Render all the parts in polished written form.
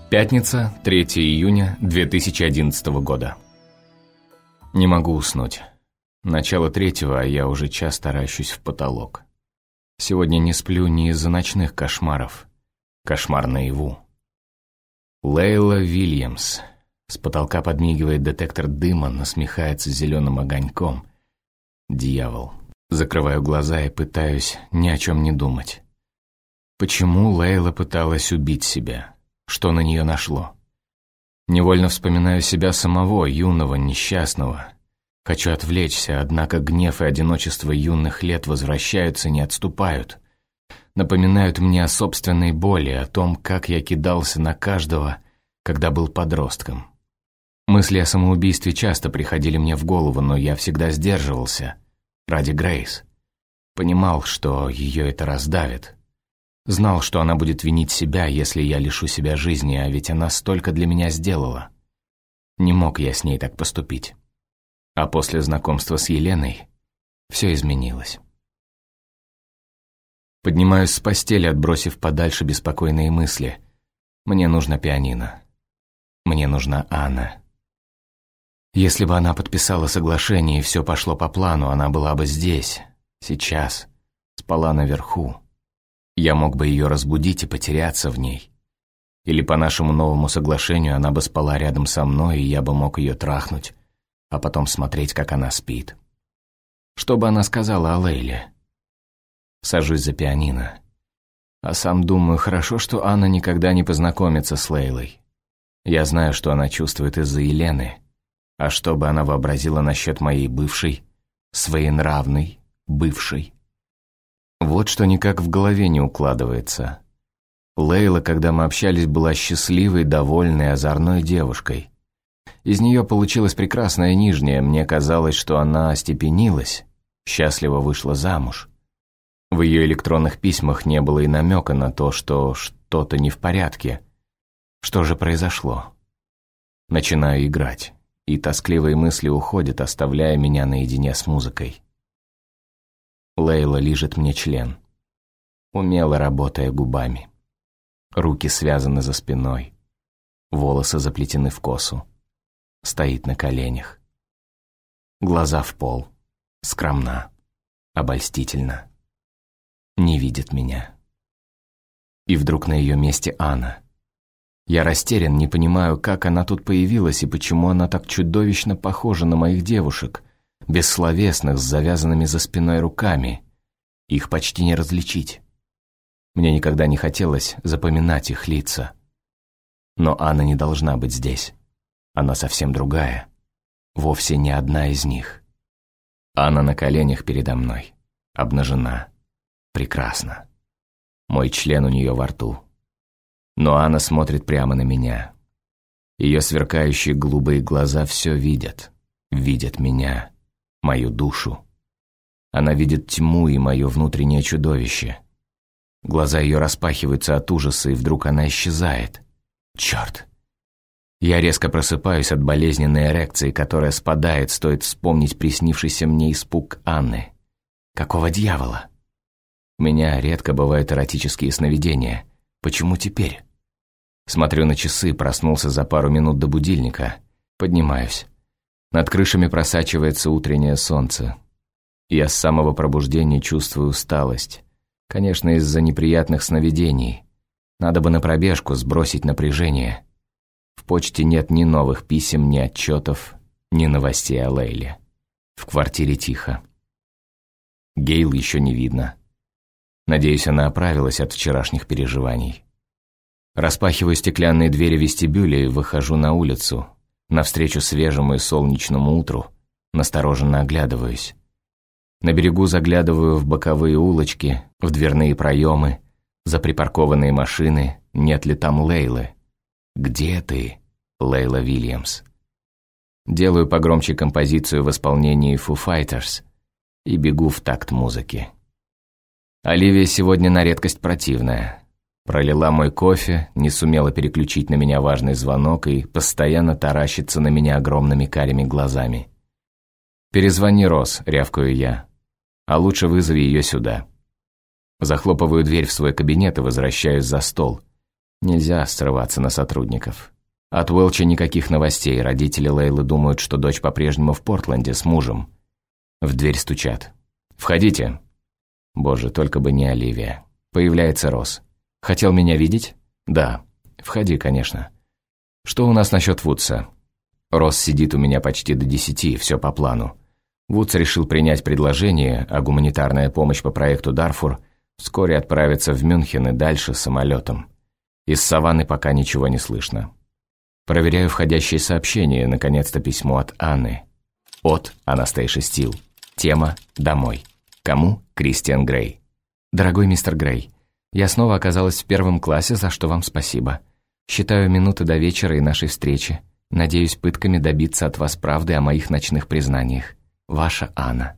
Пятница, 3 июня 2011 года. Не могу уснуть. Начало 3-го, а я уже час таращусь в потолок. Сегодня не сплю не из-за ночных кошмаров. Кошмар наяву. Лейла Вильямс. С потолка подмигивает детектор дыма, насмехается зеленым огоньком. Дьявол. Закрываю глаза и пытаюсь ни о чем не думать. Почему Лейла пыталась убить себя? Что на нее нашло? Невольно вспоминаю себя самого, юного, несчастного. Хочу отвлечься, однако гнев и одиночество юных лет возвращаются, не отступают. Напоминают мне о собственной боли, о том, как я кидался на каждого, когда был подростком. Мысли о самоубийстве часто приходили мне в голову, но я всегда сдерживался. Ради Грейс. Понимал, что ее это раздавит. Знал, что она будет винить себя, если я лишу себя жизни, а ведь она столько для меня сделала. Не мог я с ней так поступить. А после знакомства с Еленой все изменилось. Поднимаюсь с постели, отбросив подальше беспокойные мысли. Мне нужно пианино. Мне нужна Анна. Если бы она подписала соглашение и все пошло по плану, она была бы здесь, сейчас, спала наверху. Я мог бы ее разбудить и потеряться в ней. Или по нашему новому соглашению она бы спала рядом со мной, и я бы мог ее трахнуть, а потом смотреть, как она спит. Что бы она сказала о Лейле? Сажусь за пианино. А сам думаю, хорошо, что Анна никогда не познакомится с Лейлой. Я знаю, что она чувствует из-за Елены. А что бы она вообразила насчет моей бывшей, своенравной, бывшей? Вот что никак в голове не укладывается. Лейла, когда мы общались, была счастливой, довольной, озорной девушкой. Из нее получилась прекрасная нижняя, мне казалось, что она остепенилась, счастливо вышла замуж. В ее электронных письмах не было и намека на то, что что-то не в порядке. Что же произошло? Начинаю играть, и тоскливые мысли уходят, оставляя меня наедине с музыкой. Лейла лижет мне член, умело работая губами. Руки связаны за спиной, волосы заплетены в косу. Стоит на коленях. Глаза в пол, скромна, обольстительна. Не видит меня. И вдруг на ее месте Анна. Я растерян, не понимаю, как она тут появилась и почему она так чудовищно похожа на моих девушек, бессловесных, с завязанными за спиной руками. Их почти не различить. Мне никогда не хотелось запоминать их лица. Но Анна не должна быть здесь. Она совсем другая. Вовсе не одна из них. Анна на коленях передо мной. Обнажена. Прекрасно. Мой член у нее во рту. Но Анна смотрит прямо на меня. Ее сверкающие голубые глаза все видят. Видят меня. Мою душу. Она видит тьму и мое внутреннее чудовище. Глаза ее распахиваются от ужаса, и вдруг она исчезает. Черт! Я резко просыпаюсь от болезненной эрекции, которая спадает, стоит вспомнить приснившийся мне испуг Анны. Какого дьявола? У меня редко бывают эротические сновидения. Почему теперь? Смотрю на часы, проснулся за пару минут до будильника. Поднимаюсь. Над крышами просачивается утреннее солнце. Я с самого пробуждения чувствую усталость. Конечно, из-за неприятных сновидений. Надо бы на пробежку сбросить напряжение. В почте нет ни новых писем, ни отчетов, ни новостей о Лейле. В квартире тихо. Гейл еще не видно. Надеюсь, она оправилась от вчерашних переживаний. Распахиваю стеклянные двери вестибюля и выхожу на улицу. Навстречу свежему и солнечному утру настороженно оглядываюсь. На берегу заглядываю в боковые улочки, в дверные проемы, за припаркованные машины, нет ли там Лейлы. «Где ты, Лейла Вильямс?» Делаю погромче композицию в исполнении Foo Fighters и бегу в такт музыки. Оливия сегодня на редкость противная. Пролила мой кофе, не сумела переключить на меня важный звонок и постоянно таращится на меня огромными карими глазами. «Перезвони, Рос», — рявкаю я. «А лучше вызови ее сюда». Захлопываю дверь в свой кабинет и возвращаюсь за стол. Нельзя срываться на сотрудников. От Уэлча никаких новостей. Родители Лейлы думают, что дочь по-прежнему в Портленде с мужем. В дверь стучат. «Входите». Боже, только бы не Оливия. Появляется Росс. «Хотел меня видеть?» «Да». «Входи, конечно». «Что у нас насчет Вудса?» Росс сидит у меня почти до 10, все по плану. Вудс решил принять предложение, а гуманитарная помощь по проекту «Дарфур» вскоре отправится в Мюнхен и дальше самолетом. Из саванны пока ничего не слышно. Проверяю входящие сообщения, наконец-то письмо от Анны. От Анастейши Стил. Тема «Домой». Кому? Кристиан Грей. «Дорогой мистер Грей, я снова оказалась в 1 классе, за что вам спасибо. Считаю минуты до вечера и нашей встречи. Надеюсь пытками добиться от вас правды о моих ночных признаниях. Ваша Анна».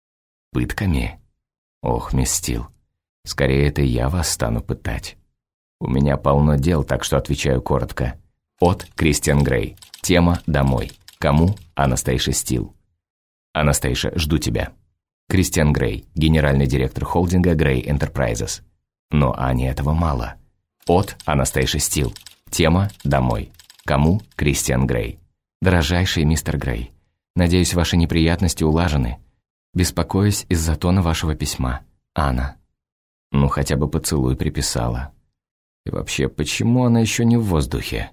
«Пытками? Ох, мисс Стил, скорее это я вас стану пытать. У меня полно дел, так что отвечаю коротко. От Кристиан Грей. Тема «Домой». Кому? Анастейша Стил. Анастейша, жду тебя. Кристиан Грей, генеральный директор холдинга Грей Enterprises. Но Ане этого мало. От Анастейша Стил. Тема «Домой». Кому? Кристиан Грей. Дорожайший мистер Грей, надеюсь, ваши неприятности улажены. Беспокоюсь из-за тона вашего письма. Анна. Ну, хотя бы поцелуй приписала. И вообще, почему она еще не в воздухе?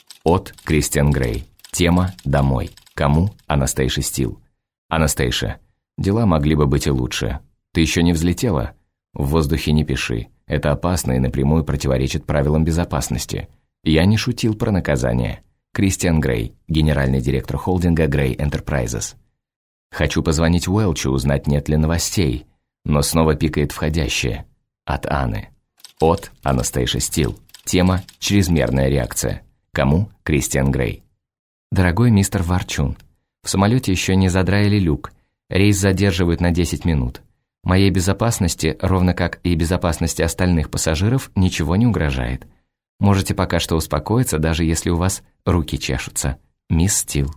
От Кристиан Грей. Тема «Домой». Кому? Анастейша Стил. Анастейша, дела могли бы быть и лучше. Ты еще не взлетела? В воздухе не пиши. Это опасно и напрямую противоречит правилам безопасности. Я не шутил про наказание. Кристиан Грей, генеральный директор холдинга Грей Enterprises. Хочу позвонить Уэлчу, узнать, нет ли новостей. Но снова пикает входящее. От Анны. От Анастейша Стил. Тема «Чрезмерная реакция». Кому? Кристиан Грей. Дорогой мистер Ворчун, в самолете еще не задраили люк. Рейс задерживают на 10 минут. Моей безопасности, ровно как и безопасности остальных пассажиров, ничего не угрожает. Можете пока что успокоиться, даже если у вас руки чешутся. Мисс Стил.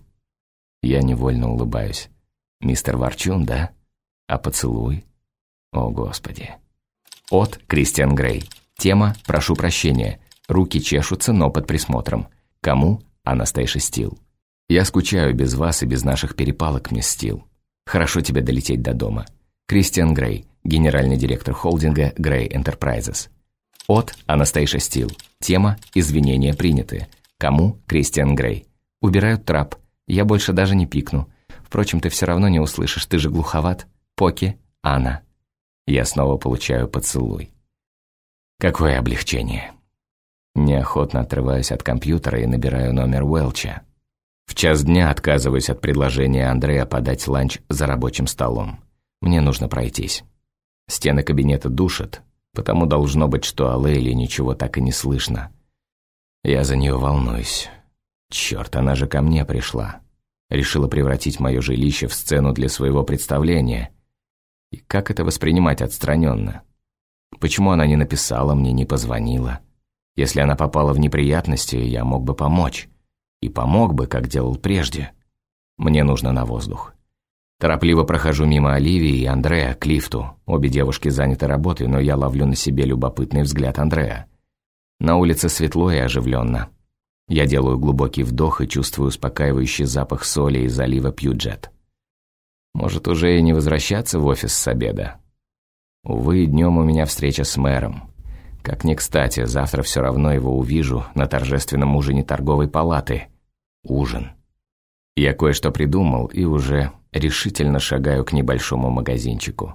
Я невольно улыбаюсь. Мистер Ворчун, да? А поцелуй? О, Господи. От Кристиан Грей. Тема «Прошу прощения». Руки чешутся, но под присмотром. Кому? Анастейша Стил. Я скучаю без вас и без наших перепалок, мисс Стил. Хорошо тебе долететь до дома. Кристиан Грей, генеральный директор холдинга Грей Enterprises. От Анастейша Стил. Тема «Извинения приняты». Кому? Кристиан Грей. Убирают трап. Я больше даже не пикну. Впрочем, ты все равно не услышишь, ты же глуховат. Поки, Анна. Я снова получаю поцелуй. Какое облегчение. Неохотно отрываюсь от компьютера и набираю номер Уэлча. В 1:00 дня отказываюсь от предложения Андрея подать ланч за рабочим столом. Мне нужно пройтись. Стены кабинета душат, потому должно быть, что о Лейле ничего так и не слышно. Я за нее волнуюсь. Черт, она же ко мне пришла. Решила превратить мое жилище в сцену для своего представления. И как это воспринимать отстраненно? Почему она не написала мне, не позвонила? Если она попала в неприятности, я мог бы помочь. И помог бы, как делал прежде. Мне нужно на воздух. Торопливо прохожу мимо Оливии и Андреа к лифту. Обе девушки заняты работой, но я ловлю на себе любопытный взгляд Андреа. На улице светло и оживленно. Я делаю глубокий вдох и чувствую успокаивающий запах соли из залива Пьюджет. Может, уже и не возвращаться в офис с обеда? Увы, днем у меня встреча с мэром. Как ни кстати, завтра все равно его увижу на торжественном ужине торговой палаты. Ужин. Я кое-что придумал и уже решительно шагаю к небольшому магазинчику.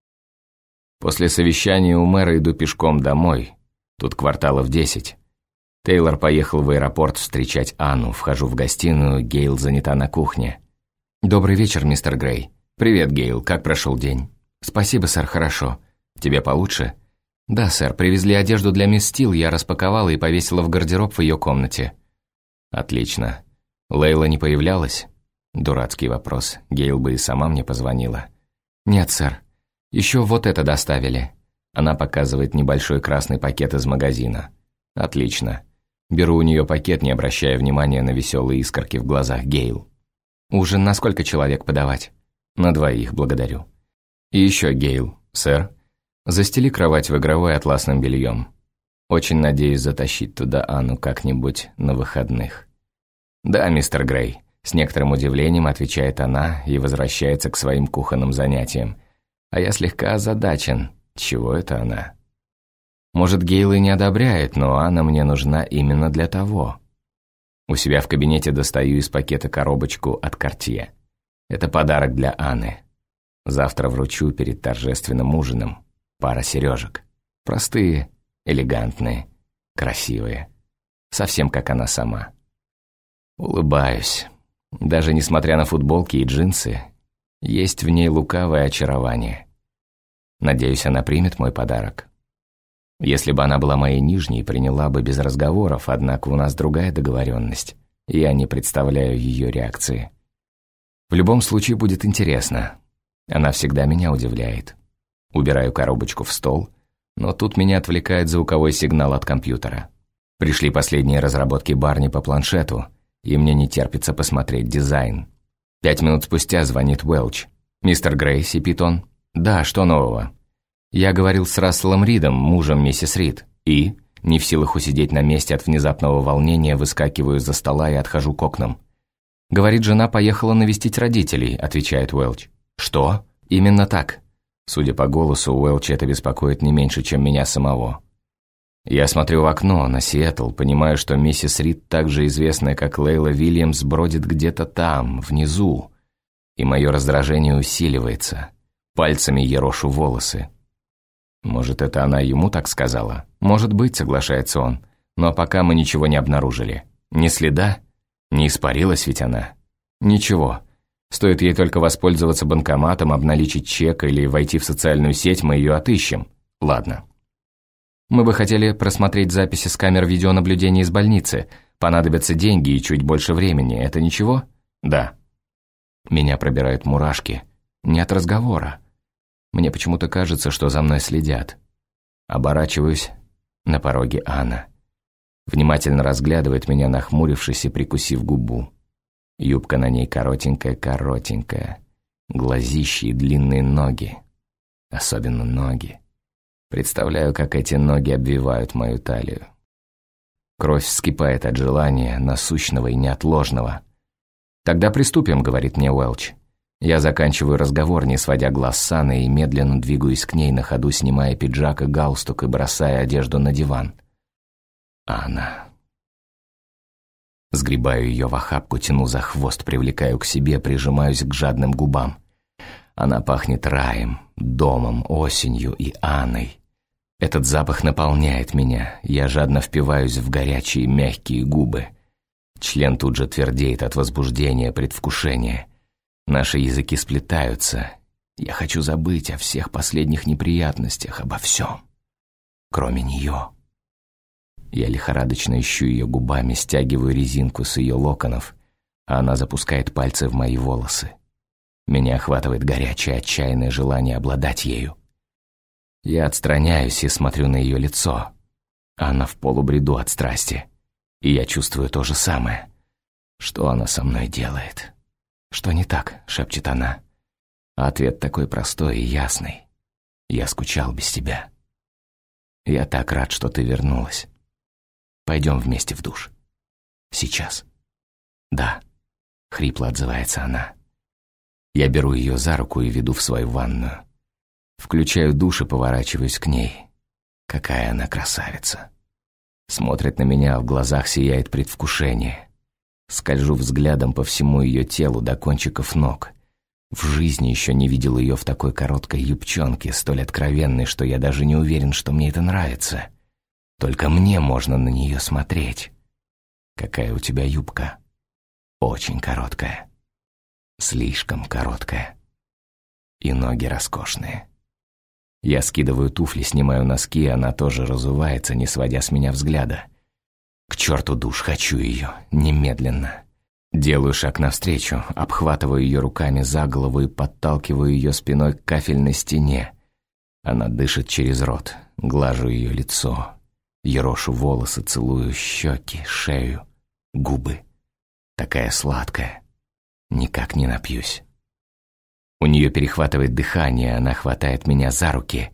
После совещания у мэра иду пешком домой. Тут кварталов 10. Тейлор поехал в аэропорт встречать Анну. Вхожу в гостиную, Гейл занята на кухне. «Добрый вечер, мистер Грей». «Привет, Гейл, как прошел день?» «Спасибо, сэр, хорошо. Тебе получше?» «Да, сэр, привезли одежду для мисс Стил, я распаковала и повесила в гардероб в ее комнате». «Отлично. Лейла не появлялась?» Дурацкий вопрос. Гейл бы и сама мне позвонила. «Нет, сэр. Еще вот это доставили». Она показывает небольшой красный пакет из магазина. «Отлично. Беру у нее пакет, не обращая внимания на веселые искорки в глазах Гейл. Ужин на сколько человек подавать?» «На 2, благодарю». «И еще, Гейл, сэр, застели кровать в игровой атласным бельем». Очень надеюсь затащить туда Анну как-нибудь на выходных. «Да, мистер Грей», — с некоторым удивлением отвечает она и возвращается к своим кухонным занятиям. А я слегка озадачен. Чего это она? Может, Гейл и не одобряет, но Анна мне нужна именно для того. У себя в кабинете достаю из пакета коробочку от Cartier. Это подарок для Анны. Завтра вручу перед торжественным ужином. Пара сережек. Простые, элегантные, красивые. Совсем как она сама. Улыбаюсь. Даже несмотря на футболки и джинсы, есть в ней лукавое очарование. Надеюсь, она примет мой подарок. Если бы она была моей нижней, приняла бы без разговоров, однако у нас другая договоренность. Я не представляю ее реакции. В любом случае будет интересно. Она всегда меня удивляет. Убираю коробочку в стол, но тут меня отвлекает звуковой сигнал от компьютера. Пришли последние разработки Барни по планшету, и мне не терпится посмотреть дизайн. 5 минут спустя звонит Уэлч. «Мистер Грей», — сипит он. «Да, что нового?» «Я говорил с Расселом Ридом, мужем миссис Рид, и, не в силах усидеть на месте от внезапного волнения, выскакиваю из-за стола и отхожу к окнам. «Говорит, жена поехала навестить родителей», — отвечает Уэлч. «Что?» «Именно так». Судя по голосу, Уэлч это беспокоит не меньше, чем меня самого. Я смотрю в окно на Сиэтл, понимаю, что миссис Рид, также известная как Лейла Вильямс, бродит где-то там, внизу, и мое раздражение усиливается. Пальцами ерошу волосы. Может, это она ему так сказала? Может быть, соглашается он. Но пока мы ничего не обнаружили. Ни следа? Не испарилась ведь она? Ничего. Стоит ей только воспользоваться банкоматом, обналичить чек или войти в социальную сеть, мы ее отыщем. Ладно. Мы бы хотели просмотреть записи с камер видеонаблюдения из больницы. Понадобятся деньги и чуть больше времени. Это ничего? Да. Меня пробирают мурашки. Не от разговора. Мне почему-то кажется, что за мной следят. Оборачиваюсь. На пороге Анна. Внимательно разглядывает меня, нахмурившись и прикусив губу. Юбка на ней коротенькая-коротенькая. Глазищи и длинные ноги. Особенно ноги. Представляю, как эти ноги обвивают мою талию. Кровь вскипает от желания, насущного и неотложного. «Тогда приступим», — говорит мне Уэлч. Я заканчиваю разговор, не сводя глаз с Анны, и медленно двигаюсь к ней, на ходу снимая пиджак и галстук и бросая одежду на диван. Анна. Сгребаю ее в охапку, тяну за хвост, привлекаю к себе, прижимаюсь к жадным губам. Она пахнет раем, домом, осенью и Анной. Этот запах наполняет меня, я жадно впиваюсь в горячие мягкие губы. Член тут же твердеет от возбуждения, предвкушения. Наши языки сплетаются. Я хочу забыть о всех последних неприятностях, обо всем, кроме нее. Я лихорадочно ищу ее губами, стягиваю резинку с ее локонов, а она запускает пальцы в мои волосы. Меня охватывает горячее, отчаянное желание обладать ею. Я отстраняюсь и смотрю на ее лицо. Она в полубреду от страсти. И я чувствую то же самое. Что она со мной делает? «Что не так?» — шепчет она. А ответ такой простой и ясный. «Я скучал без тебя. Я так рад, что ты вернулась. Пойдем вместе в душ. Сейчас». «Да», — хрипло отзывается она. Я беру ее за руку и веду в свою ванную. Включаю душ и поворачиваюсь к ней. Какая она красавица. Смотрит на меня, в глазах сияет предвкушение. Скольжу взглядом по всему ее телу до кончиков ног. В жизни еще не видел ее в такой короткой юбчонке, столь откровенной, что я даже не уверен, что мне это нравится. Только мне можно на нее смотреть. Какая у тебя юбка? Очень короткая. Слишком короткая. И ноги роскошные. Я скидываю туфли, снимаю носки, она тоже разувается, не сводя с меня взгляда. К черту душ, хочу ее, немедленно. Делаю шаг навстречу, обхватываю ее руками за голову и подталкиваю ее спиной к кафельной стене. Она дышит через рот, глажу ее лицо, ерошу волосы, целую щеки, шею, губы. Такая сладкая, никак не напьюсь. У нее перехватывает дыхание, она хватает меня за руки.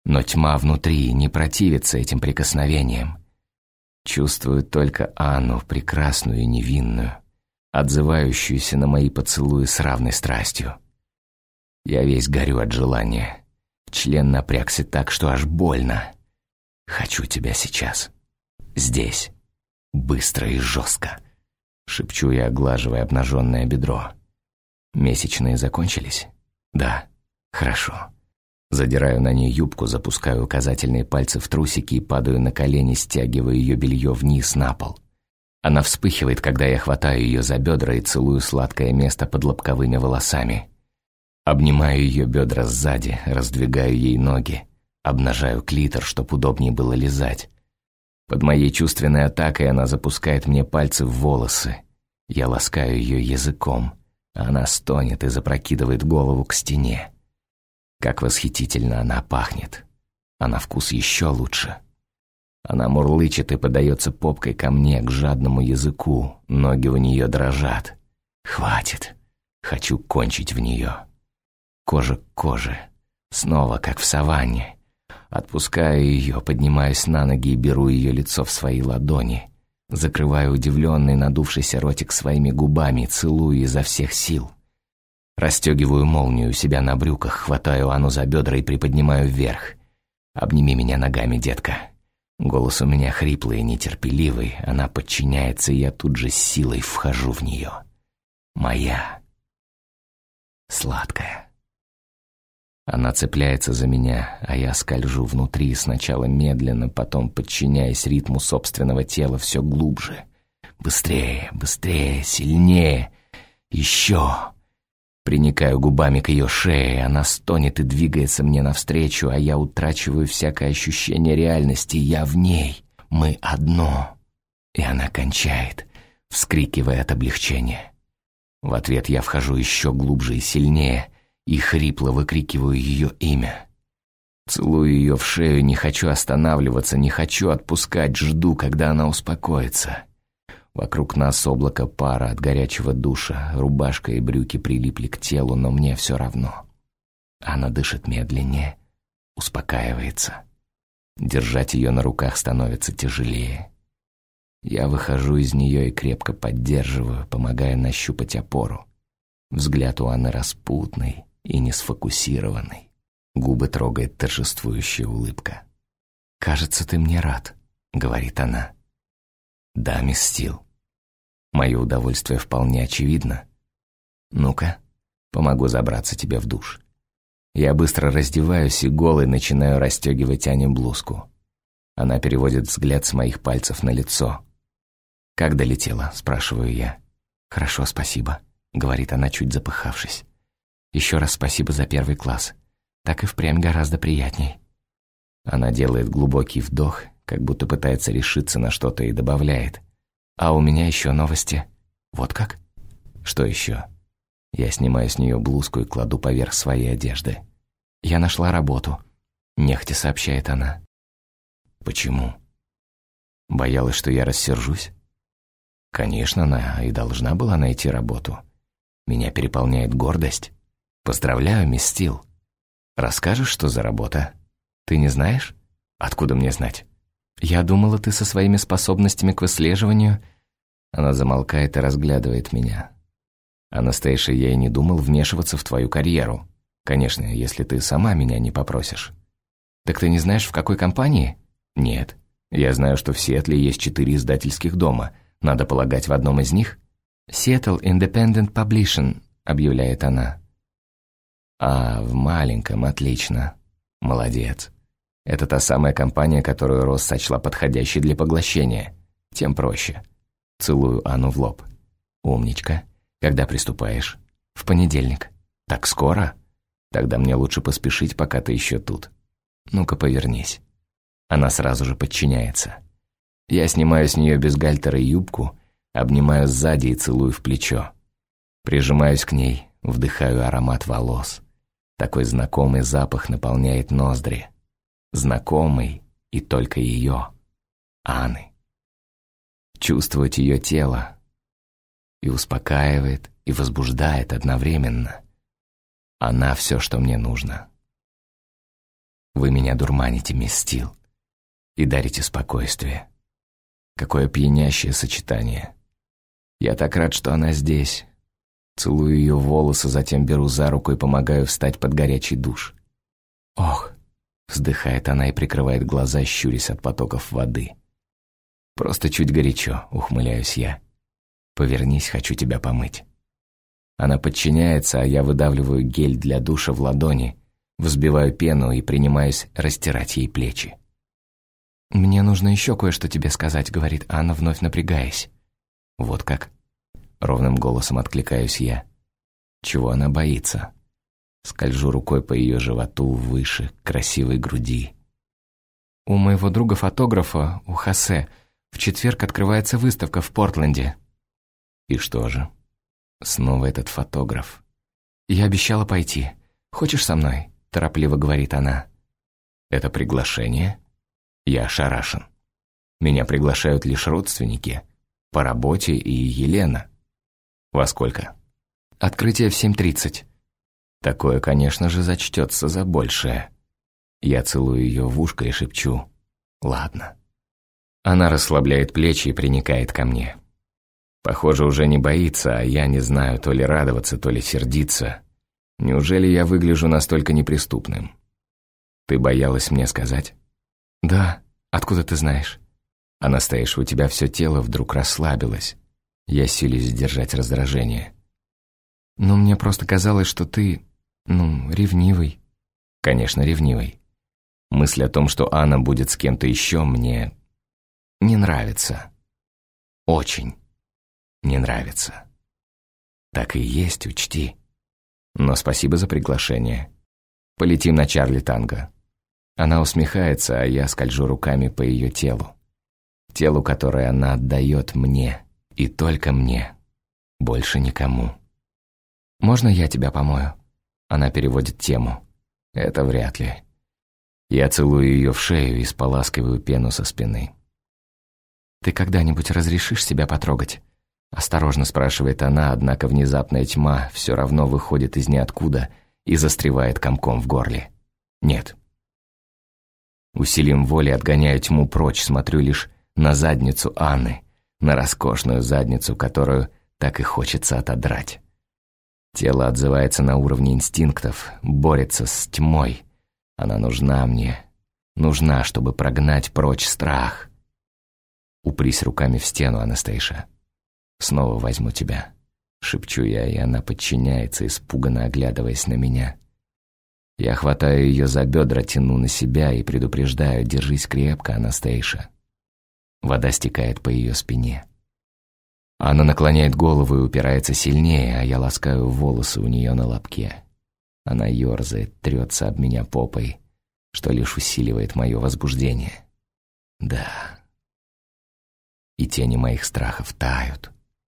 Но тьма внутри не противится этим прикосновениям. Чувствую только Анну, прекрасную и невинную, отзывающуюся на мои поцелуи с равной страстью. Я весь горю от желания. Член напрягся так, что аж больно. Хочу тебя сейчас. Здесь. Быстро и жестко. Шепчу я, оглаживая обнаженное бедро. Месячные закончились? Да. Хорошо. Задираю на ней юбку, запускаю указательные пальцы в трусики и падаю на колени, стягивая ее белье вниз на пол. Она вспыхивает, когда я хватаю ее за бедра и целую сладкое место под лобковыми волосами. Обнимаю ее бедра сзади, раздвигаю ей ноги, обнажаю клитор, чтоб удобнее было лизать. Под моей чувственной атакой она запускает мне пальцы в волосы. Я ласкаю ее языком, а она стонет и запрокидывает голову к стене. Как восхитительно она пахнет, а на вкус еще лучше. Она мурлычет и подается попкой ко мне, к жадному языку, ноги у нее дрожат. Хватит, хочу кончить в нее. Кожа к коже, снова как в саванне. Отпускаю ее, поднимаюсь на ноги и беру ее лицо в свои ладони. Закрываю удивленный, надувшийся ротик своими губами, целую изо всех сил. Расстегиваю молнию у себя на брюках, хватаю Анну за бедра и приподнимаю вверх. «Обними меня ногами, детка». Голос у меня хриплый и нетерпеливый, она подчиняется, и я тут же с силой вхожу в нее. Моя. Сладкая. Она цепляется за меня, а я скольжу внутри, сначала медленно, потом, подчиняясь ритму собственного тела, все глубже. Быстрее, быстрее, сильнее. Еще. Приникаю губами к ее шее, она стонет и двигается мне навстречу, а я утрачиваю всякое ощущение реальности. Я в ней. Мы одно. И она кончает, вскрикивая от облегчения. В ответ я вхожу еще глубже и сильнее, и хрипло выкрикиваю ее имя. Целую ее в шею, не хочу останавливаться, не хочу отпускать, жду, когда она успокоится. Вокруг нас облако пара от горячего душа, рубашка и брюки прилипли к телу, но мне все равно. Она дышит медленнее, успокаивается. Держать ее на руках становится тяжелее. Я выхожу из нее и крепко поддерживаю, помогая нащупать опору. Взгляд у Анны распутный и не сфокусированный. Губы трогает торжествующая улыбка. «Кажется, ты мне рад», — говорит она. «Да, мисс Стил. Мое удовольствие вполне очевидно. Ну-ка, помогу забраться тебе в душ». Я быстро раздеваюсь и голый начинаю расстегивать Ане блузку. Она переводит взгляд с моих пальцев на лицо. «Как долетела?» — спрашиваю я. «Хорошо, спасибо», — говорит она, чуть запыхавшись. «Еще раз спасибо за первый класс. Так и впрямь гораздо приятней». Она делает глубокий вдох, как будто пытается решиться на что-то, и добавляет. «А у меня еще новости». «Вот как?» «Что еще?» Я снимаю с нее блузку и кладу поверх своей одежды. «Я нашла работу», — нехотя сообщает она. «Почему?» Боялась, что я рассержусь? Конечно, она и должна была найти работу. Меня переполняет гордость. Поздравляю, мисс Стил. Расскажешь, что за работа? Ты не знаешь? Откуда мне знать? Я думала, ты со своими способностями к выслеживанию... Она замолкает и разглядывает меня. Анастейша, я и не думал вмешиваться в твою карьеру. Конечно, если ты сама меня не попросишь. Так ты не знаешь, в какой компании? Нет. Я знаю, что в Сиэтле есть 4 издательских дома. Надо полагать, в одном из них? Seattle Independent Publishing, объявляет она. А, в маленьком, отлично. Молодец. Это та самая компания, которую Росс сочла подходящей для поглощения. Тем проще. Целую Анну в лоб. Умничка. Когда приступаешь? В понедельник. Так скоро? Тогда мне лучше поспешить, пока ты еще тут. Ну-ка, повернись. Она сразу же подчиняется. Я снимаю с нее бюстгальтер и юбку, обнимаю сзади и целую в плечо. Прижимаюсь к ней, вдыхаю аромат волос. Такой знакомый запах наполняет ноздри. Знакомый и только ее, Анны. Чувствовать ее тело и успокаивает, и возбуждает одновременно. Она все, что мне нужно. Вы меня дурманите, мисс Стил, и дарите спокойствие. Какое пьянящее сочетание. Я так рад, что она здесь. Целую ее волосы, затем беру за руку и помогаю встать под горячий душ. «Ох!» — вздыхает она и прикрывает глаза, щурясь от потоков воды. «Просто чуть горячо», — ухмыляюсь я. «Повернись, хочу тебя помыть». Она подчиняется, а я выдавливаю гель для душа в ладони, взбиваю пену и принимаюсь растирать ей плечи. «Мне нужно еще кое-что тебе сказать», — говорит Анна, вновь напрягаясь. «Вот как?» — ровным голосом откликаюсь я. Чего она боится? Скольжу рукой по ее животу выше, к красивой груди. «У моего друга-фотографа, у Хосе, в четверг открывается выставка в Портленде». «И что же?» Снова этот фотограф. «Я обещала пойти. Хочешь со мной?» — торопливо говорит она. «Это приглашение?» Я ошарашен. Меня приглашают лишь родственники. По работе и Елена. Во сколько? Открытие в 7:30. Такое, конечно же, зачтется за большее. Я целую ее в ушко и шепчу: «Ладно». Она расслабляет плечи и приникает ко мне. Похоже, уже не боится, а я не знаю, то ли радоваться, то ли сердиться. Неужели я выгляжу настолько неприступным? Ты боялась мне сказать? «Да, откуда ты знаешь?» «Анастейша, у тебя все тело вдруг расслабилось». Я силюсь сдержать раздражение. «Ну, мне просто казалось, что ты, ревнивый». «Конечно, ревнивый. Мысль о том, что Анна будет с кем-то еще, мне не нравится. Очень не нравится. Так и есть, учти. Но спасибо за приглашение. Полетим на Чарли Танго». Она усмехается, а я скольжу руками по ее телу. Телу, которое она отдает мне, и только мне. Больше никому. «Можно я тебя помою?» Она переводит тему. Это вряд ли. Я целую ее в шею и споласкиваю пену со спины. «Ты когда-нибудь разрешишь себя потрогать?» Осторожно спрашивает она, однако внезапная тьма все равно выходит из ниоткуда и застревает комком в горле. «Нет». Усилием воли отгоняю тьму прочь, смотрю лишь на задницу Анны, на роскошную задницу, которую так и хочется отодрать. Тело отзывается на уровне инстинктов, борется с тьмой. Она нужна мне, нужна, чтобы прогнать прочь страх. «Упрись руками в стену, Анастейша. Снова возьму тебя», — шепчу я, и она подчиняется, испуганно оглядываясь на меня. Я хватаю ее за бедра, тяну на себя и предупреждаю: «Держись крепко, Анастейша». Вода стекает по ее спине. Она наклоняет голову и упирается сильнее, а я ласкаю волосы у нее на лобке. Она ерзает, трется об меня попой, что лишь усиливает мое возбуждение. Да. И тени моих страхов тают.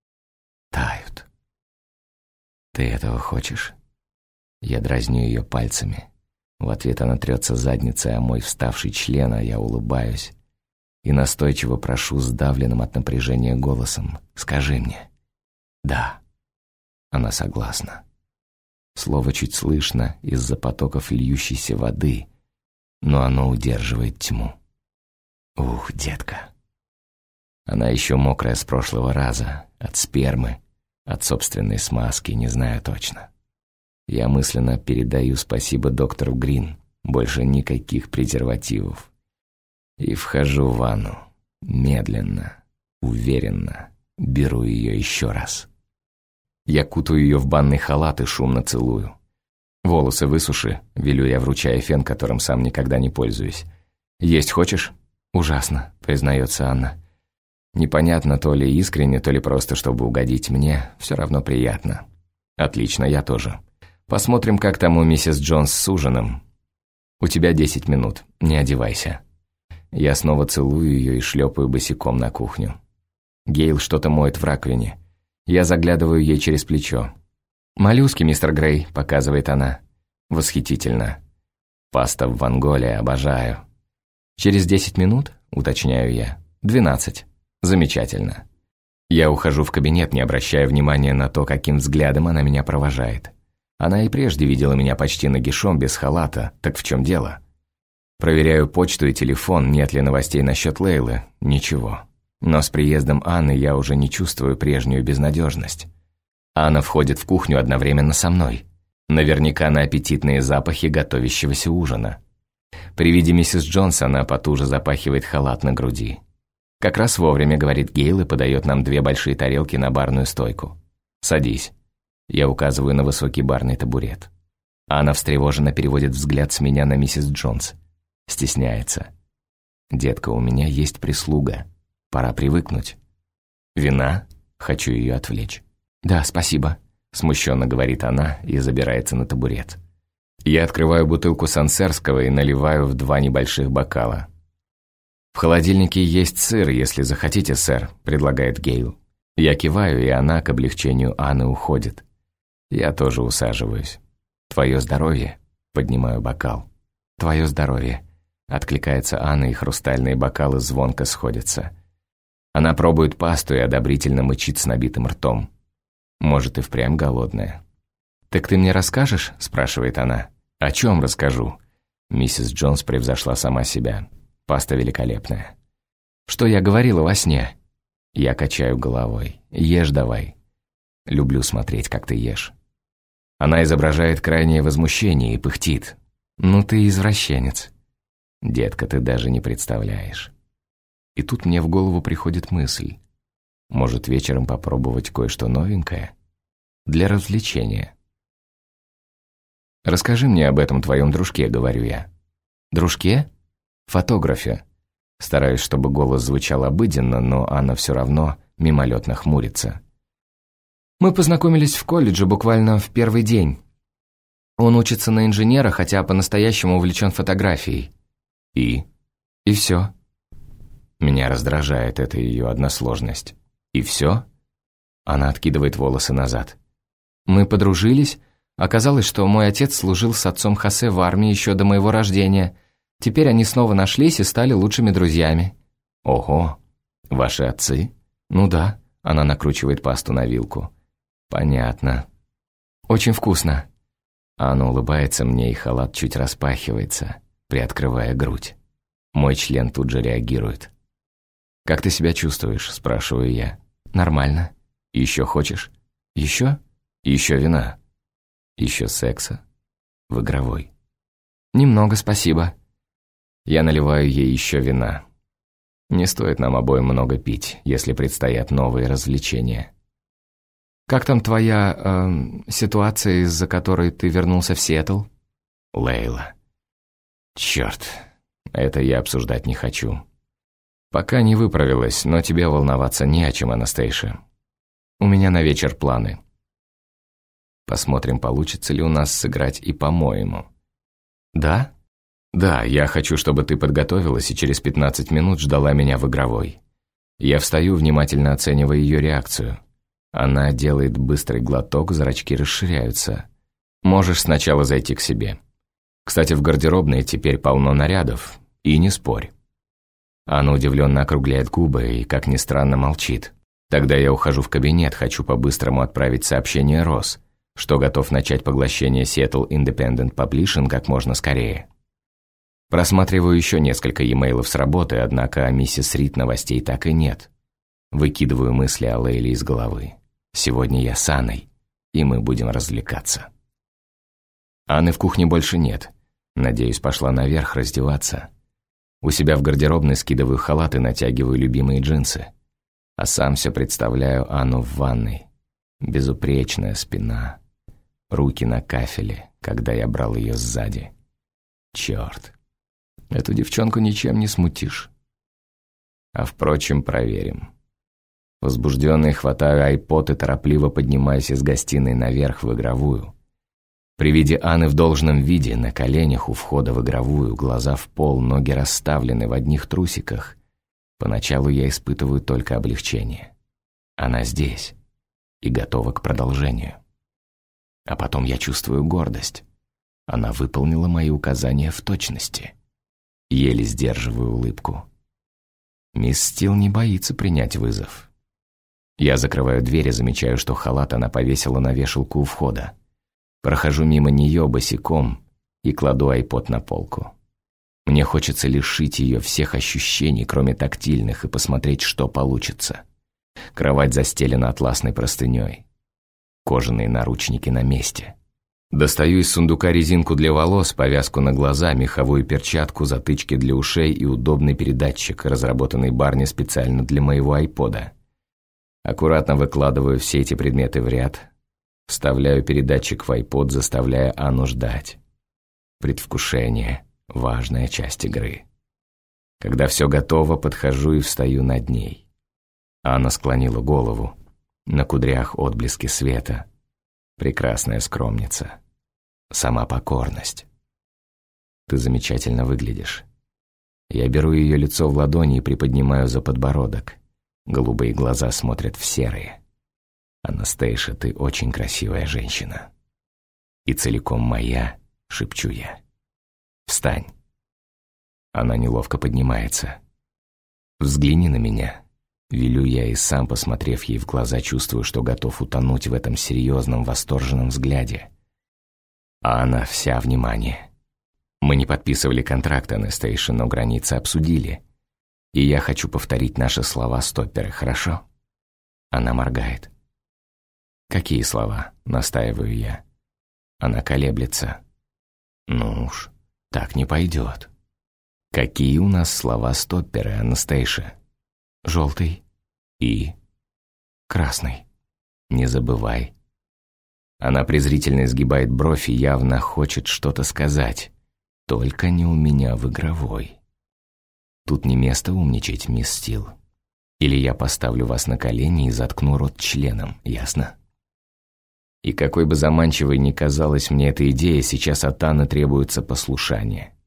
Тают. «Ты этого хочешь?» Я дразню ее пальцами. В ответ она трется задницей о мой вставший член, а я улыбаюсь и настойчиво прошу сдавленным от напряжения голосом: «Скажи мне». «Да». Она согласна. Слово чуть слышно из-за потоков льющейся воды, но оно удерживает тьму. Ух, детка. Она еще мокрая с прошлого раза, от спермы, от собственной смазки, не знаю точно. Я мысленно передаю спасибо доктору Грин, больше никаких презервативов. И вхожу в ванну, медленно, уверенно, беру ее еще раз. Я кутаю ее в банный халат и шумно целую. «Волосы высуши», — велю я, вручая фен, которым сам никогда не пользуюсь. «Есть хочешь?» «Ужасно», — признается Анна. Непонятно, то ли искренне, то ли просто чтобы угодить мне, все равно приятно. «Отлично, я тоже. Посмотрим, как там у миссис Джонс с ужином. У тебя 10 минут, не одевайся». Я снова целую ее и шлепаю босиком на кухню. Гейл что-то моет в раковине. Я заглядываю ей через плечо. «Моллюски, мистер Грей», — показывает она. «Восхитительно. Паста в Ванголе, обожаю». «Через 10 минут?» — уточняю я. 12. Замечательно. Я ухожу в кабинет, не обращая внимания на то, каким взглядом она меня провожает. Она и прежде видела меня почти нагишом, без халата, так в чем дело? Проверяю почту и телефон, нет ли новостей насчет Лейлы. Ничего. Но с приездом Анны я уже не чувствую прежнюю безнадежность. Анна входит в кухню одновременно со мной. Наверняка на аппетитные запахи готовящегося ужина. При виде миссис Джонс она потуже запахивает халат на груди. «Как раз вовремя», — говорит Гейл и подает нам 2 большие тарелки на барную стойку. «Садись». Я указываю на высокий барный табурет. Анна встревоженно переводит взгляд с меня на миссис Джонс. Стесняется. «Детка, у меня есть прислуга. Пора привыкнуть». «Вина?» — хочу ее отвлечь. «Да, спасибо», — смущенно говорит она и забирается на табурет. Я открываю бутылку сансерского и наливаю в 2 небольших бокала. «В холодильнике есть сыр, если захотите, сэр», — предлагает Гейл. Я киваю, и она, к облегчению Анны, уходит. Я тоже усаживаюсь. «Твое здоровье?» — поднимаю бокал. «Твое здоровье», — откликается Анна, и хрустальные бокалы звонко сходятся. Она пробует пасту и одобрительно мычит с набитым ртом. Может, и впрямь голодная. «Так ты мне расскажешь?» — спрашивает она. «О чем расскажу?» Миссис Джонс превзошла сама себя. Паста великолепная. «Что я говорила во сне?» Я качаю головой. «Ешь давай». Люблю смотреть, как ты ешь. Она изображает крайнее возмущение и пыхтит. «Ну ты извращенец». «Детка, ты даже не представляешь». И тут мне в голову приходит мысль. Может, вечером попробовать кое-что новенькое? Для развлечения. «Расскажи мне об этом твоем дружке», — говорю я. «Дружке?» «Фотографе». Стараюсь, чтобы голос звучал обыденно, но Анна все равно мимолетно хмурится. «Мы познакомились в колледже буквально в первый день. Он учится на инженера, хотя по-настоящему увлечен фотографией». «И?» «И все». Меня раздражает эта ее односложность. «И все?» Она откидывает волосы назад. «Мы подружились. Оказалось, что мой отец служил с отцом Хосе в армии еще до моего рождения. Теперь они снова нашлись и стали лучшими друзьями». «Ого! Ваши отцы?» «Ну да», — она накручивает пасту на вилку. «Понятно. Очень вкусно». Анна улыбается мне, и халат чуть распахивается, приоткрывая грудь. Мой член тут же реагирует. «Как ты себя чувствуешь?» — спрашиваю я. «Нормально. Еще хочешь?» «Еще?» «Еще вина». «Еще секса?» «В игровой». «Немного, спасибо». Я наливаю ей еще вина. Не стоит нам обоим много пить, если предстоят новые развлечения. «Как там твоя ситуация, из-за которой ты вернулся в Сиэтл?» «Лейла. Черт, это я обсуждать не хочу. Пока не выправилась, но тебе волноваться не о чем, Анастейша. У меня на вечер планы. Посмотрим, получится ли у нас сыграть и по-моему». «Да?» «Да, я хочу, чтобы ты подготовилась и через 15 минут ждала меня в игровой». Я встаю, внимательно оценивая ее реакцию. Она делает быстрый глоток, зрачки расширяются. «Можешь сначала зайти к себе. Кстати, в гардеробной теперь полно нарядов, и не спорь». Она удивленно округляет губы и, как ни странно, молчит. Тогда я ухожу в кабинет, хочу по-быстрому отправить сообщение Росс, что готов начать поглощение Seattle Independent Publishing как можно скорее. Просматриваю еще несколько e-mail'ов с работы, однако о миссис Рид новостей так и нет. Выкидываю мысли о Лейле из головы. Сегодня я с Анной, и мы будем развлекаться. Анны в кухне больше нет. Надеюсь, пошла наверх раздеваться. У себя в гардеробной скидываю халат и натягиваю любимые джинсы. А сам все представляю Анну в ванной. Безупречная спина. Руки на кафеле, когда я брал ее сзади. Черт. Эту девчонку ничем не смутишь. А впрочем, проверим. Возбужденный хватаю айпод и торопливо поднимаюсь из гостиной наверх в игровую. При виде Анны в должном виде, на коленях у входа в игровую, глаза в пол, ноги расставлены в одних трусиках, поначалу я испытываю только облегчение. Она здесь и готова к продолжению. А потом я чувствую гордость. Она выполнила мои указания в точности. Еле сдерживаю улыбку. Мисс Стил не боится принять вызов. Я закрываю дверь и замечаю, что халат она повесила на вешалку у входа. Прохожу мимо нее босиком и кладу айпод на полку. Мне хочется лишить ее всех ощущений, кроме тактильных, и посмотреть, что получится. Кровать застелена атласной простыней. Кожаные наручники на месте. Достаю из сундука резинку для волос, повязку на глаза, меховую перчатку, затычки для ушей и удобный передатчик, разработанный Барни специально для моего айпода. Аккуратно выкладываю все эти предметы в ряд, вставляю передатчик в айпод, заставляя Анну ждать. Предвкушение – важная часть игры. Когда все готово, подхожу и встаю над ней. Анна склонила голову, на кудрях отблески света. Прекрасная скромница. Сама покорность. Ты замечательно выглядишь. Я беру ее лицо в ладони и приподнимаю за подбородок. Голубые глаза смотрят в серые. «Анастейша, ты очень красивая женщина. И целиком моя», — шепчу я. «Встань». Она неловко поднимается. «Взгляни на меня». Велю я и сам, посмотрев ей в глаза, чувствую, что готов утонуть в этом серьезном, восторженном взгляде. А она вся внимание. Мы не подписывали контракт, Анастейша, но границы обсудили. И я хочу повторить наши слова-стопперы, хорошо? Она моргает. «Какие слова?» — настаиваю я. Она колеблется. «Ну уж, так не пойдет». «Какие у нас слова-стопперы, Анастейша?» «Желтый и красный. Не забывай». Она презрительно изгибает бровь и явно хочет что-то сказать. Только не у меня в игровой. Тут не место умничать, мисс Стил. Или я поставлю вас на колени и заткну рот членом, ясно? И какой бы заманчивой ни казалась мне эта идея, сейчас от Анны требуется послушание.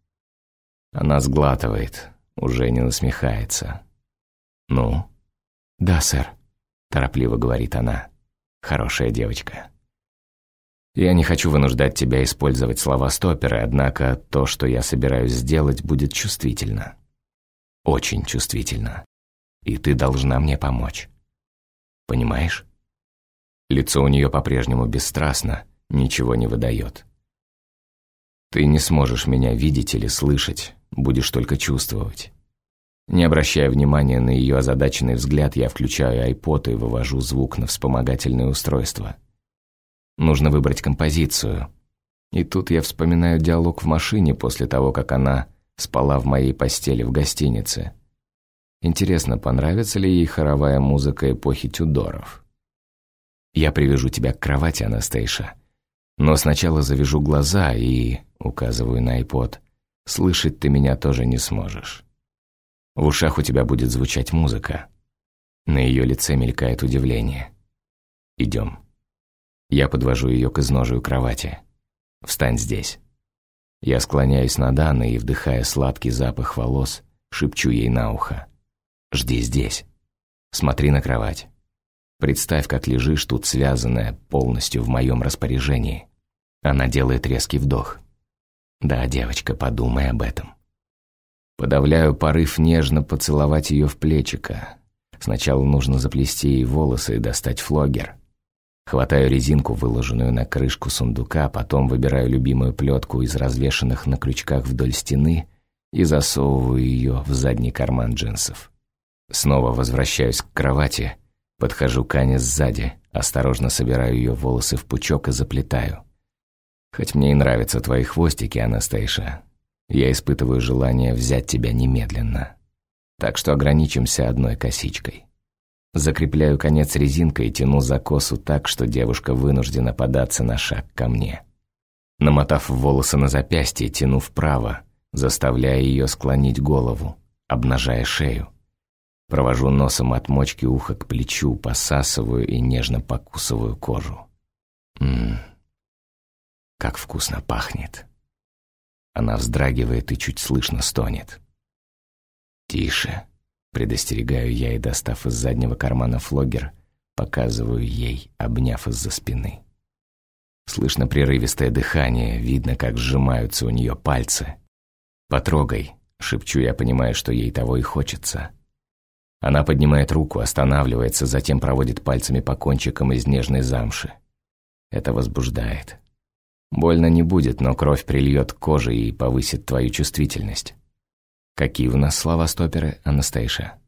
Она сглатывает, уже не насмехается. «Ну?» «Да, сэр», — торопливо говорит она. «Хорошая девочка». Я не хочу вынуждать тебя использовать слова-стопперы, однако то, что я собираюсь сделать, будет чувствительно. Очень чувствительно. И ты должна мне помочь. Понимаешь? Лицо у нее по-прежнему бесстрастно, ничего не выдает. Ты не сможешь меня видеть или слышать, будешь только чувствовать. Не обращая внимания на ее озадаченный взгляд, я включаю айпод и вывожу звук на вспомогательное устройство. Нужно выбрать композицию. И тут я вспоминаю диалог в машине после того, как она спала в моей постели в гостинице. Интересно, понравится ли ей хоровая музыка эпохи Тюдоров? Я привяжу тебя к кровати, Анастейша. Но сначала завяжу глаза и, указываю на айпод, слышать ты меня тоже не сможешь. В ушах у тебя будет звучать музыка. На ее лице мелькает удивление. Идем. Я подвожу ее к изножию кровати. Встань здесь. Я склоняюсь над Анной и, вдыхая сладкий запах волос, шепчу ей на ухо. Жди здесь. Смотри на кровать. Представь, как лежишь тут связанная, полностью в моем распоряжении. Она делает резкий вдох. Да, девочка, подумай об этом. Подавляю порыв нежно поцеловать ее в плечико. Сначала нужно заплести ей волосы и достать флогер. Хватаю резинку, выложенную на крышку сундука, потом выбираю любимую плетку из развешанных на крючках вдоль стены и засовываю ее в задний карман джинсов. Снова возвращаюсь к кровати, подхожу к Ане сзади, осторожно собираю ее волосы в пучок и заплетаю. Хоть мне и нравятся твои хвостики, Анастейша, я испытываю желание взять тебя немедленно. Так что ограничимся одной косичкой. Закрепляю конец резинкой и тяну за косу так, что девушка вынуждена податься на шаг ко мне. Намотав волосы на запястье, тяну вправо, заставляя ее склонить голову, обнажая шею. Провожу носом от мочки уха к плечу, посасываю и нежно покусываю кожу. Как вкусно пахнет. Она вздрагивает и чуть слышно стонет. «Тише», — предостерегаю я и, достав из заднего кармана флогер, показываю ей, обняв из-за спины. Слышно прерывистое дыхание, видно, как сжимаются у нее пальцы. «Потрогай», — шепчу я, понимая, что ей того и хочется. Она поднимает руку, останавливается, затем проводит пальцами по кончикам из нежной замши. Это возбуждает. Больно не будет, но кровь прильет к коже и повысит твою чувствительность. Какие у нас слова-стоперы, Анастейша?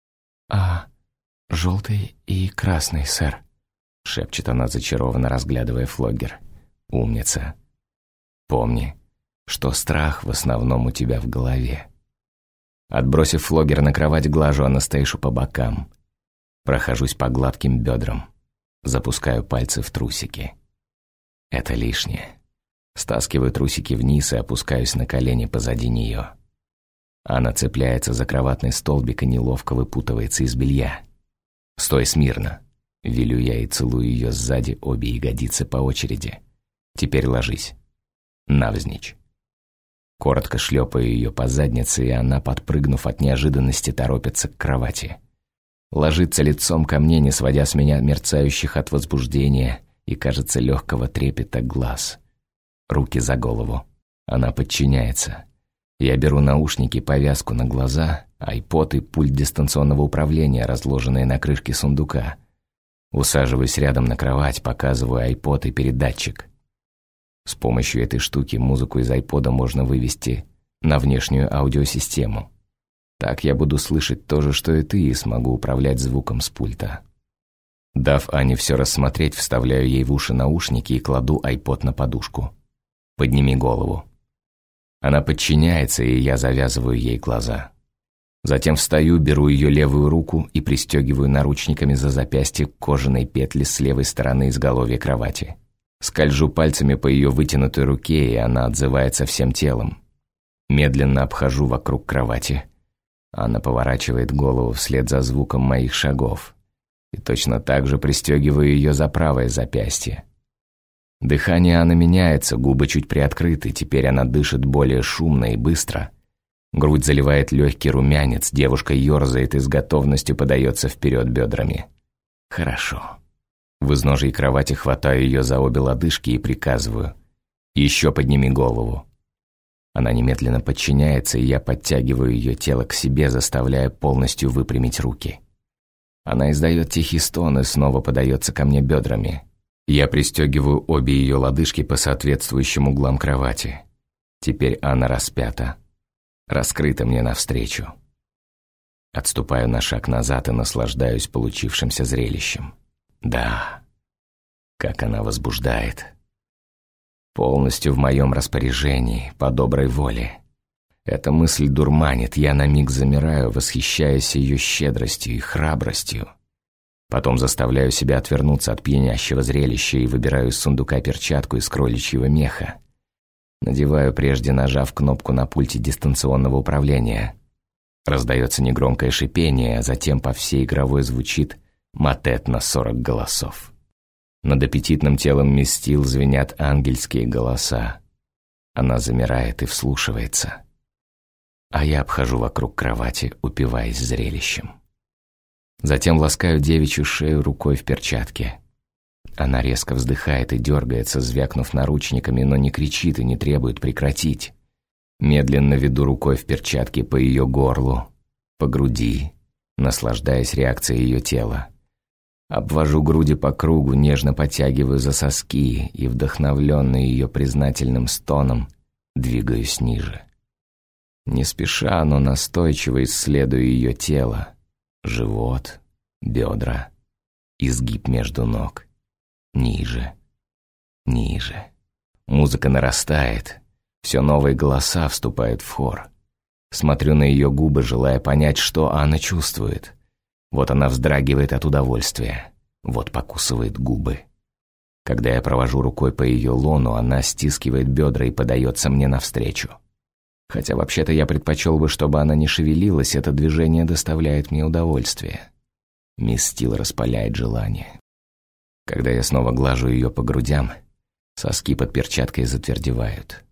Желтый и красный, сэр», — шепчет она, зачарованно разглядывая флогер. «Умница. Помни, что страх в основном у тебя в голове». Отбросив флогер на кровать, глажу Анастейшу по бокам. Прохожусь по гладким бедрам. Запускаю пальцы в трусики. Это лишнее. Стаскиваю трусики вниз и опускаюсь на колени позади нее. Она цепляется за кроватный столбик и неловко выпутывается из белья. «Стой смирно!» — велю я и целую ее сзади обе ягодицы по очереди. «Теперь ложись. Навзничь». Коротко шлепаю ее по заднице, и она, подпрыгнув от неожиданности, торопится к кровати. Ложится лицом ко мне, не сводя с меня мерцающих от возбуждения и, кажется, легкого трепета глаз. Руки за голову. Она подчиняется. Я беру наушники, повязку на глаза, айпод и пульт дистанционного управления, разложенные на крышке сундука. Усаживаюсь рядом на кровать, показываю айпод и передатчик. С помощью этой штуки музыку из айпода можно вывести на внешнюю аудиосистему. Так я буду слышать то же, что и ты, и смогу управлять звуком с пульта. Дав Ане все рассмотреть, вставляю ей в уши наушники и кладу айпод на подушку. «Подними голову». Она подчиняется, и я завязываю ей глаза. Затем встаю, беру ее левую руку и пристегиваю наручниками за запястье к кожаной петли с левой стороны изголовья кровати. Скольжу пальцами по ее вытянутой руке, и она отзывается всем телом. Медленно обхожу вокруг кровати. Она поворачивает голову вслед за звуком моих шагов. И точно так же пристегиваю ее за правое запястье. Дыхание Анны меняется, губы чуть приоткрыты, теперь она дышит более шумно и быстро. Грудь заливает легкий румянец, девушка ерзает и с готовностью подается вперед бедрами. Хорошо. В изножье кровати хватаю ее за обе лодыжки и приказываю: «Еще подними голову». Она немедленно подчиняется, и я подтягиваю ее тело к себе, заставляя полностью выпрямить руки. Она издает тихий стон и снова подается ко мне бедрами. Я пристегиваю обе ее лодыжки по соответствующим углам кровати. Теперь Анна распята, раскрыта мне навстречу. Отступаю на шаг назад и наслаждаюсь получившимся зрелищем. Да, как она возбуждает. Полностью в моем распоряжении, по доброй воле. Эта мысль дурманит, я на миг замираю, восхищаясь ее щедростью и храбростью. Потом заставляю себя отвернуться от пьянящего зрелища и выбираю из сундука перчатку из кроличьего меха. Надеваю, прежде нажав кнопку на пульте дистанционного управления. Раздается негромкое шипение, а затем по всей игровой звучит мотет на 40 голосов. Над аппетитным телом мисс Стил звенят ангельские голоса. Она замирает и вслушивается. А я обхожу вокруг кровати, упиваясь зрелищем. Затем ласкаю девичью шею рукой в перчатке. Она резко вздыхает и дергается, звякнув наручниками, но не кричит и не требует прекратить. Медленно веду рукой в перчатке по ее горлу, по груди, наслаждаясь реакцией ее тела. Обвожу груди по кругу, нежно подтягиваю за соски и, вдохновленный ее признательным стоном, двигаюсь ниже. Не спеша, но настойчиво исследую ее тело. Живот, бедра, изгиб между ног. Ниже, ниже. Музыка нарастает, все новые голоса вступают в хор. Смотрю на ее губы, желая понять, что Анна чувствует. Вот она вздрагивает от удовольствия, вот покусывает губы. Когда я провожу рукой по ее лону, она стискивает бедра и подается мне навстречу. Хотя вообще-то я предпочел бы, чтобы она не шевелилась, это движение доставляет мне удовольствие. Мисс Стил распаляет желание. Когда я снова глажу ее по грудям, соски под перчаткой затвердевают.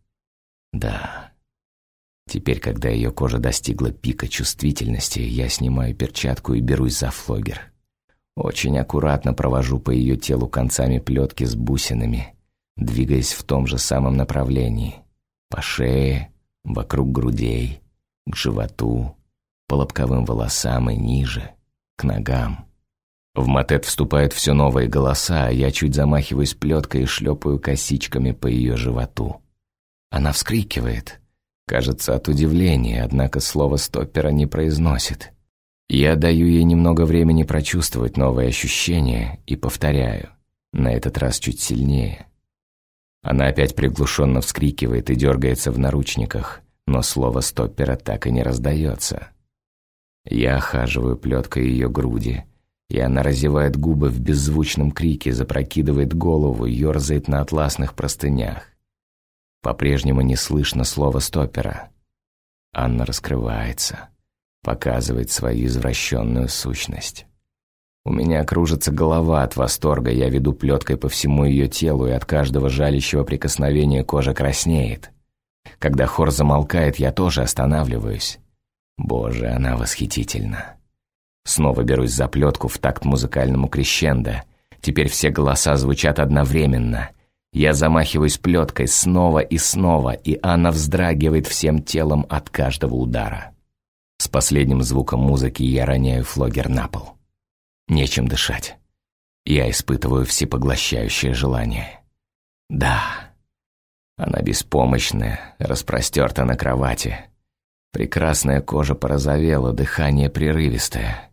Да. Теперь, когда ее кожа достигла пика чувствительности, я снимаю перчатку и берусь за флогер. Очень аккуратно провожу по ее телу концами плетки с бусинами, двигаясь в том же самом направлении. По шее, вокруг грудей, к животу, по лобковым волосам и ниже, к ногам. В мотет вступают все новые голоса, а я чуть замахиваюсь плеткой и шлепаю косичками по ее животу. Она вскрикивает, Кажется, от удивления, однако слово стоппера не произносит. Я даю ей немного времени прочувствовать новые ощущения и повторяю, на этот раз чуть сильнее. Она опять приглушенно вскрикивает и дергается в наручниках, но слово стоппера так и не раздается. Я охаживаю плеткой ее груди, и она разевает губы в беззвучном крике, запрокидывает голову, ерзает на атласных простынях. По-прежнему не слышно слова стоппера. Анна раскрывается, показывает свою извращенную сущность. У меня кружится голова от восторга, я веду плеткой по всему ее телу, и от каждого жалящего прикосновения кожа краснеет. Когда хор замолкает, я тоже останавливаюсь. Боже, она восхитительна. Снова берусь за плетку в такт музыкальному крещендо. Теперь все голоса звучат одновременно. Я замахиваюсь плеткой снова, и Анна вздрагивает всем телом от каждого удара. С последним звуком музыки я роняю флогер на пол. Нечем дышать. Я испытываю всепоглощающее желание. Да. Она беспомощная, распростерта на кровати. Прекрасная кожа порозовела, дыхание прерывистое.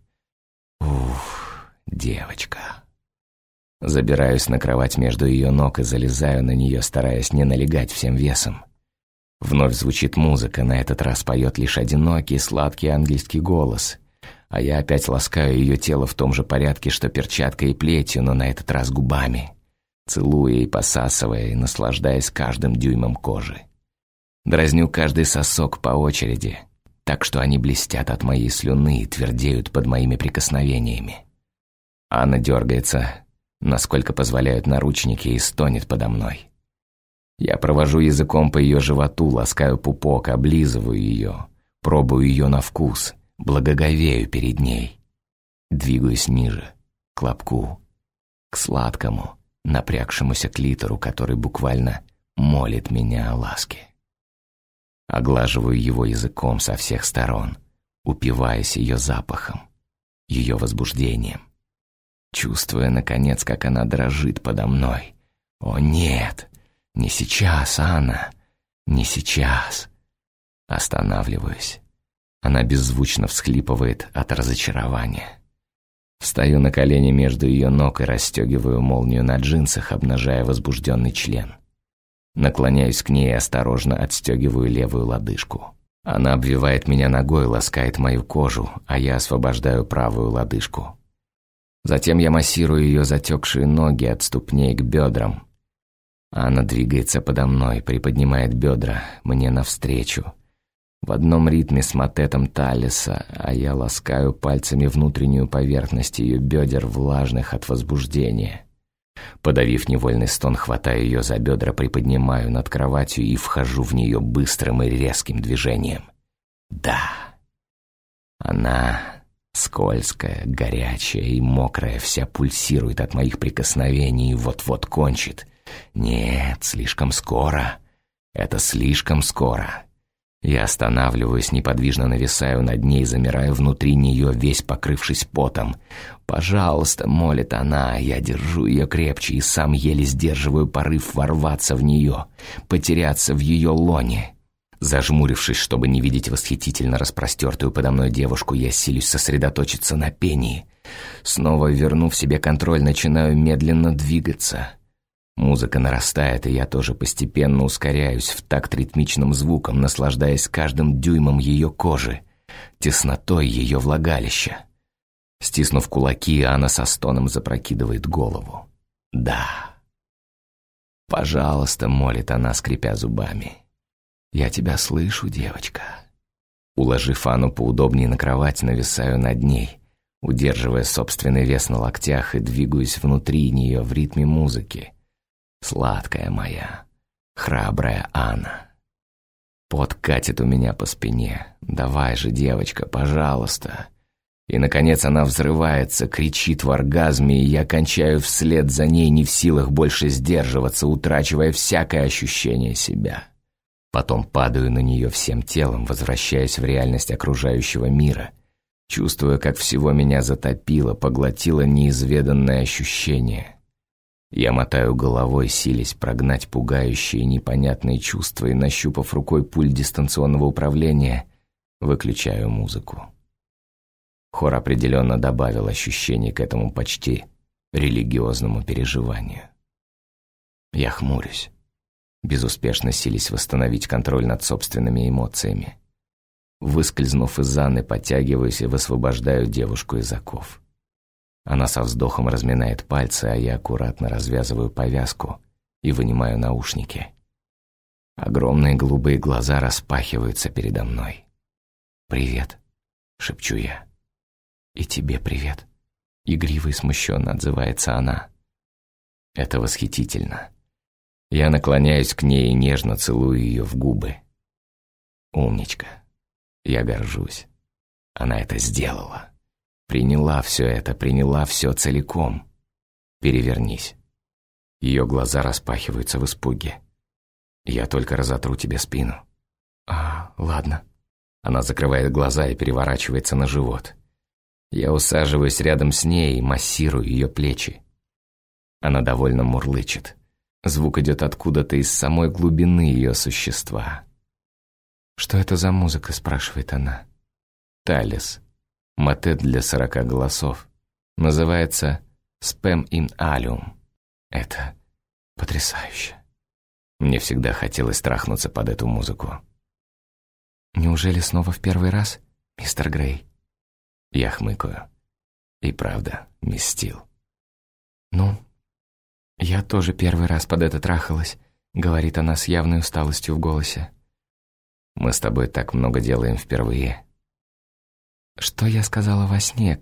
Уф, девочка. Забираюсь на кровать между ее ног и залезаю на нее, стараясь не налегать всем весом. Вновь звучит музыка, на этот раз поет лишь одинокий, сладкий ангельский голос. А я опять ласкаю ее тело в том же порядке, что перчаткой и плетью, но на этот раз губами. Целуя и посасывая, и наслаждаясь каждым дюймом кожи. Дразню каждый сосок по очереди, так что они блестят от моей слюны и твердеют под моими прикосновениями. Анна дергается, насколько позволяют наручники, и стонет подо мной. Я провожу языком по ее животу, ласкаю пупок, облизываю ее, пробую ее на вкус, благоговею перед ней. Двигаюсь ниже, к лобку, к сладкому, напрягшемуся клитору, который буквально молит меня о ласке. Оглаживаю его языком со всех сторон, упиваясь ее запахом, ее возбуждением. Чувствуя, наконец, как она дрожит подо мной. О нет, не сейчас, Анна, не сейчас. Останавливаюсь. Она беззвучно всхлипывает от разочарования. Встаю на колени между ее ног и расстегиваю молнию на джинсах, обнажая возбужденный член. Наклоняюсь к ней и осторожно отстегиваю левую лодыжку. Она обвивает меня ногой, ласкает мою кожу, а я освобождаю правую лодыжку. Затем я массирую ее затекшие ноги от ступней к бедрам. Она двигается подо мной, приподнимает бедра мне навстречу. В одном ритме с мотетом Талиса, а я ласкаю пальцами внутреннюю поверхность ее бедер, влажных от возбуждения. Подавив невольный стон, хватаю ее за бедра, приподнимаю над кроватью и вхожу в нее быстрым и резким движением. Да. Она скользкая, горячая и мокрая, вся пульсирует от моих прикосновений и вот-вот кончит. Нет, слишком скоро. Это слишком скоро. Я останавливаюсь, неподвижно нависаю над ней, замираю внутри нее, весь покрывшись потом. «Пожалуйста», — молит она, я держу ее крепче и сам еле сдерживаю порыв ворваться в нее, потеряться в ее лоне. Зажмурившись, чтобы не видеть восхитительно распростертую подо мной девушку, я силюсь сосредоточиться на пении. Снова вернув себе контроль, начинаю медленно двигаться. Музыка нарастает, и я тоже постепенно ускоряюсь в такт ритмичным звуком, наслаждаясь каждым дюймом ее кожи, теснотой ее влагалища. Стиснув кулаки, Анна со стоном запрокидывает голову. «Да». «Пожалуйста», — молит она, скрипя зубами. «Я тебя слышу, девочка». Уложив Анну поудобнее на кровать, нависаю над ней, удерживая собственный вес на локтях и двигаюсь внутри нее в ритме музыки. Сладкая моя, храбрая Анна. Пот катит у меня по спине. «Давай же, девочка, пожалуйста». И, наконец, она взрывается, кричит в оргазме, и я кончаю вслед за ней, не в силах больше сдерживаться, утрачивая всякое ощущение себя. Потом падаю на нее всем телом, возвращаясь в реальность окружающего мира, чувствуя, как всего меня затопило, поглотило неизведанное ощущение. Я мотаю головой, силясь прогнать пугающие и непонятные чувства, и, нащупав рукой пульт дистанционного управления, выключаю музыку. Хор определенно добавил ощущений к этому почти религиозному переживанию. Я хмурюсь, безуспешно силясь восстановить контроль над собственными эмоциями. Выскользнув из Анны, подтягиваюсь и высвобождаю девушку из оков. Она со вздохом разминает пальцы, а я аккуратно развязываю повязку и вынимаю наушники. Огромные голубые глаза распахиваются передо мной. «Привет», — шепчу я. «И тебе привет», — игриво и смущенно отзывается она. Это восхитительно. Я наклоняюсь к ней и нежно целую ее в губы. Умничка. Я горжусь. Она это сделала. Приняла все целиком. Перевернись. Ее глаза распахиваются в испуге. Я только разотру тебе спину. Ладно. Она закрывает глаза и переворачивается на живот. Я усаживаюсь рядом с ней и массирую ее плечи. Она довольно мурлычет. Звук идет откуда-то из самой глубины ее существа. «Что это за музыка?» — спрашивает она. «Талис. Мотет для 40 голосов. Называется «Spem in Alium». Это потрясающе. Мне всегда хотелось трахнуться под эту музыку». «Неужели снова в первый раз, мистер Грей?» Я хмыкаю. «И правда, мисс Стил». «Ну, я тоже первый раз под это трахалась», — говорит она с явной усталостью в голосе. «Мы с тобой так много делаем впервые». «Что я сказала во сне,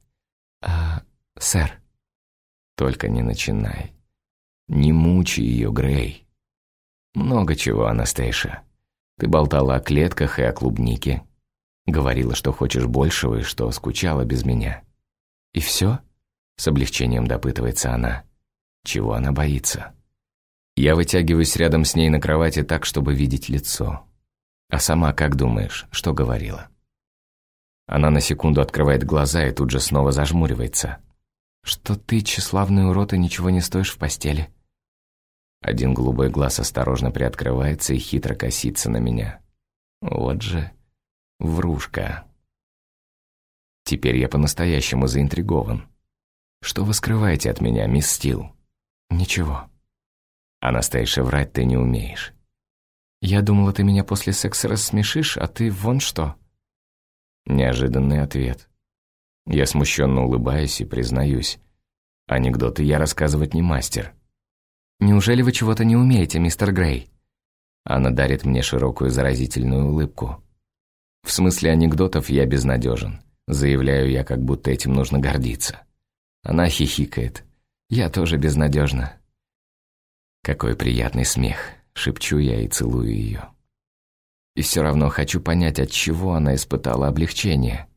сэр?» «Только не начинай. Не мучай ее, Грей». «Много чего, Анастейша. Ты болтала о клетках и о клубнике. Говорила, что хочешь большего и что скучала без меня». «И все?» — с облегчением допытывается она. Чего она боится? Я вытягиваюсь рядом с ней на кровати так, чтобы видеть лицо. А сама, как думаешь, что говорила? Она на секунду открывает глаза и тут же снова зажмуривается. «Что ты, тщеславный урод, и ничего не стоишь в постели?» Один голубой глаз осторожно приоткрывается и хитро косится на меня. Вот же врушка. Теперь я по-настоящему заинтригован. Что вы скрываете от меня, мисс Стил? «Ничего». «Анастейша, врать ты не умеешь». «Я думала, ты меня после секса рассмешишь, а ты вон что». Неожиданный ответ. Я смущенно улыбаюсь и признаюсь. Анекдоты я рассказывать не мастер. «Неужели вы чего-то не умеете, мистер Грей?» Она дарит мне широкую заразительную улыбку. «В смысле анекдотов я безнадежен. Заявляю я, как будто этим нужно гордиться». Она хихикает. «Я тоже безнадежна». «Какой приятный смех», — шепчу я и целую ее. И все равно хочу понять, от чего она испытала облегчение.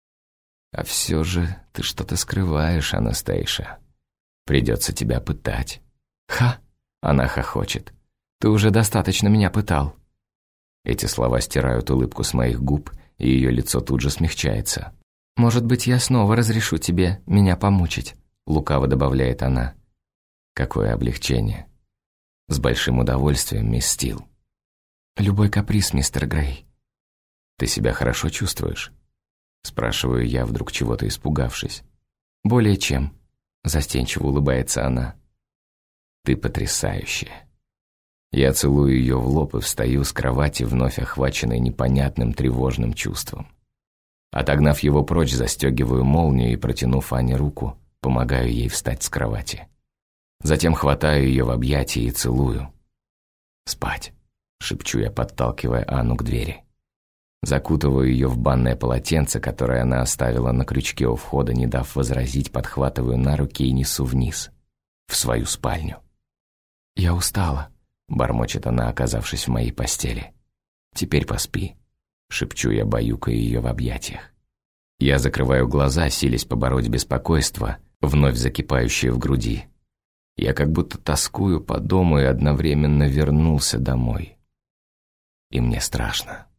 «А все же ты что-то скрываешь, Анастейша. Придется тебя пытать». «Ха!» — она хохочет. «Ты уже достаточно меня пытал». Эти слова стирают улыбку с моих губ, и ее лицо тут же смягчается. «Может быть, я снова разрешу тебе меня помучить?» — лукаво добавляет она. «Какое облегчение!» «С большим удовольствием, мисс Стил». «Любой каприз, мистер Грей». «Ты себя хорошо чувствуешь?» — спрашиваю я, вдруг чего-то испугавшись. «Более чем», — застенчиво улыбается она. «Ты потрясающая». Я целую ее в лоб и встаю с кровати, вновь охваченной непонятным тревожным чувством. Отогнав его прочь, застегиваю молнию и, протянув Ане руку, помогаю ей встать с кровати. Затем хватаю ее в объятия и целую. «Спать», — шепчу я, подталкивая Анну к двери. Закутываю ее в банное полотенце, которое она оставила на крючке у входа, не дав возразить, подхватываю на руки и несу вниз, в свою спальню. «Я устала», — бормочет она, оказавшись в моей постели. «Теперь поспи», — шепчу я, баюкая ее в объятиях. Я закрываю глаза, силясь побороть беспокойство, вновь закипающее в груди. Я как будто тоскую по дому и одновременно вернулся домой. И мне страшно.